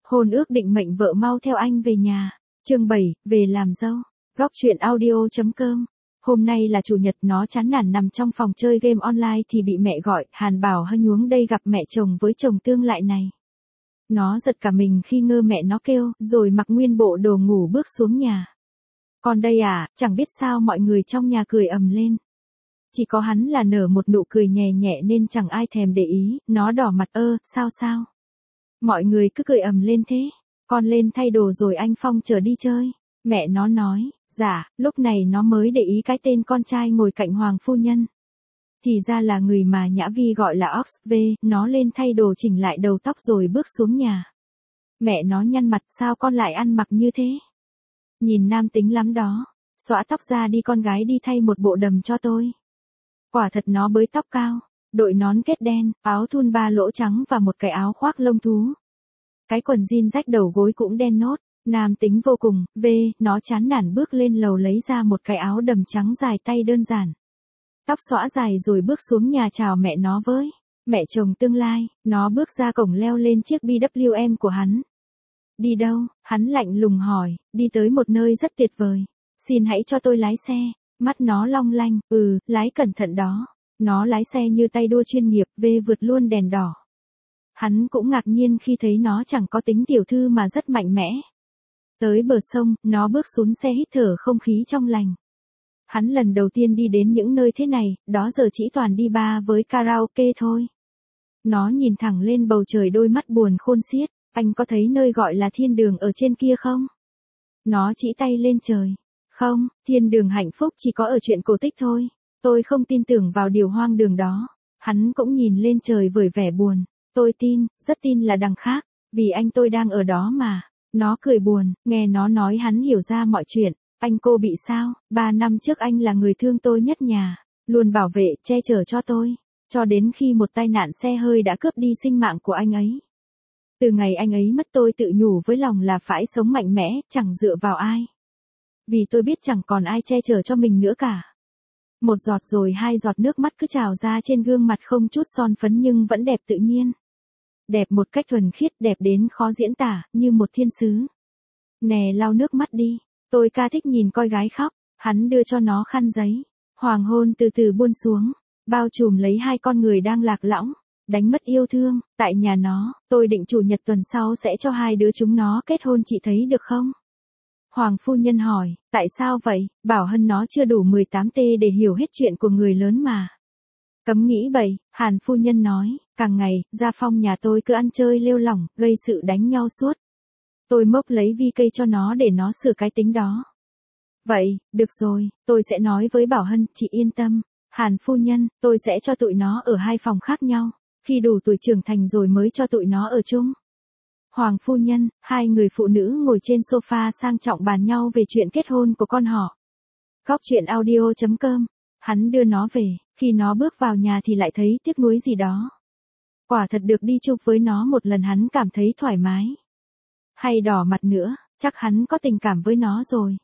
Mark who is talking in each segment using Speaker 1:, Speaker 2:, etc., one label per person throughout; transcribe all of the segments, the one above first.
Speaker 1: Hôn ước định mệnh vợ mau theo anh về nhà. Chương 7, về làm dâu. Góc truyện audio.com. Hôm nay là chủ nhật, nó chán nản nằm trong phòng chơi game online thì bị mẹ gọi, Hàn Bảo Hân nhuống đây gặp mẹ chồng với chồng tương lại này. Nó giật cả mình khi ngơ mẹ nó kêu, rồi mặc nguyên bộ đồ ngủ bước xuống nhà. Còn đây à, chẳng biết sao mọi người trong nhà cười ầm lên. Chỉ có hắn là nở một nụ cười nhẹ nhẹ nên chẳng ai thèm để ý, nó đỏ mặt sao. Mọi người cứ cười ầm lên thế. Con lên thay đồ rồi anh Phong chở đi chơi. Mẹ nó nói, dạ, lúc này nó mới để ý cái tên con trai ngồi cạnh Hoàng phu nhân. Thì ra là người mà Nhã Vi gọi là Ox V, nó lên thay đồ chỉnh lại đầu tóc rồi bước xuống nhà. Mẹ nó nhăn mặt, sao con lại ăn mặc như thế? Nhìn nam tính lắm đó, xõa tóc ra đi con gái, đi thay một bộ đầm cho tôi. Quả thật nó bới tóc cao, đội nón kết đen, áo thun 3 lỗ trắng và một cái áo khoác lông thú. Cái quần jean rách đầu gối cũng đen nốt, nam tính vô cùng. Nó chán nản bước lên lầu lấy ra một cái áo đầm trắng dài tay đơn giản. Tóc xõa dài rồi bước xuống nhà chào mẹ nó với mẹ chồng tương lai. Nó bước ra cổng leo lên chiếc BWM của hắn. Đi đâu? Hắn lạnh lùng hỏi. Đi tới một nơi rất tuyệt vời. Xin hãy cho tôi lái xe. Mắt nó long lanh. Lái cẩn thận đó. Nó lái xe như tay đua chuyên nghiệp, vượt luôn đèn đỏ. Hắn cũng ngạc nhiên khi thấy nó chẳng có tính tiểu thư mà rất mạnh mẽ. Tới bờ sông, nó bước xuống xe hít thở không khí trong lành. Hắn lần đầu tiên đi đến những nơi thế này, đó giờ chỉ toàn đi bar với karaoke thôi. Nó nhìn thẳng lên bầu trời, đôi mắt buồn khôn xiết. Anh có thấy nơi gọi là thiên đường ở trên kia không? Nó chỉ tay lên trời. Không, thiên đường hạnh phúc chỉ có ở truyện cổ tích thôi. Tôi không tin tưởng vào điều hoang đường đó. Hắn cũng nhìn lên trời với vẻ buồn. Tôi tin, rất tin là đằng khác, vì anh tôi đang ở đó mà. Nó cười buồn, nghe nó nói hắn hiểu ra mọi chuyện. Anh cô bị sao? 3 năm trước anh là người thương tôi nhất nhà, luôn bảo vệ, che chở cho tôi. Cho đến khi một tai nạn xe hơi đã cướp đi sinh mạng của anh ấy. Từ ngày anh ấy mất tôi tự nhủ với lòng là phải sống mạnh mẽ, chẳng dựa vào ai. Vì tôi biết chẳng còn ai che chở cho mình nữa cả. Một giọt rồi 2 giọt nước mắt cứ trào ra trên gương mặt không chút son phấn nhưng vẫn đẹp tự nhiên. Đẹp một cách thuần khiết, đẹp đến khó diễn tả, như một thiên sứ. Nè, lau nước mắt đi. Tôi ca thích nhìn coi gái khóc. Hắn đưa cho nó khăn giấy. Hoàng hôn từ từ buông xuống, bao trùm lấy hai con người đang lạc lõng, đánh mất yêu thương. Tại nhà nó, tôi định chủ nhật tuần sau sẽ cho hai đứa chúng nó kết hôn, chị thấy được không? Hoàng phu nhân hỏi, tại sao vậy? Bảo Hân nó chưa đủ 18T để hiểu hết chuyện của người lớn mà. Cấm nghĩ bậy, Hàn phu nhân nói, càng ngày, gia phong nhà tôi cứ ăn chơi lêu lỏng, gây sự đánh nhau suốt. Tôi mốc lấy vi cây cho nó để nó sửa cái tính đó. Vậy, được rồi, tôi sẽ nói với Bảo Hân, chị yên tâm. Hàn phu nhân, tôi sẽ cho tụi nó ở 2 phòng khác nhau, khi đủ tuổi trưởng thành rồi mới cho tụi nó ở chung. Hoàng phu nhân, 2 người phụ nữ ngồi trên sofa sang trọng bàn nhau về chuyện kết hôn của con họ. Góc truyện audio.com. Hắn đưa nó về, khi nó bước vào nhà thì lại thấy tiếc nuối gì đó. Quả thật được đi chụp với nó một lần hắn cảm thấy thoải mái. Hay đỏ mặt nữa, chắc hắn có tình cảm với nó rồi.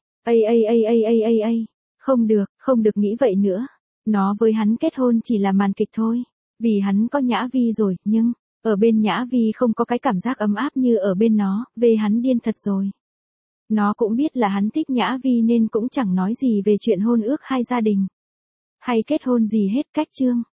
Speaker 1: Không được nghĩ vậy nữa. Nó với hắn kết hôn chỉ là màn kịch thôi. Vì hắn có Nhã Vi rồi, nhưng ở bên Nhã Vi không có cái cảm giác ấm áp như ở bên nó. Về hắn điên thật rồi. Nó cũng biết là hắn thích Nhã Vi nên cũng chẳng nói gì về chuyện hôn ước hai gia đình hay kết hôn gì hết. Cách chương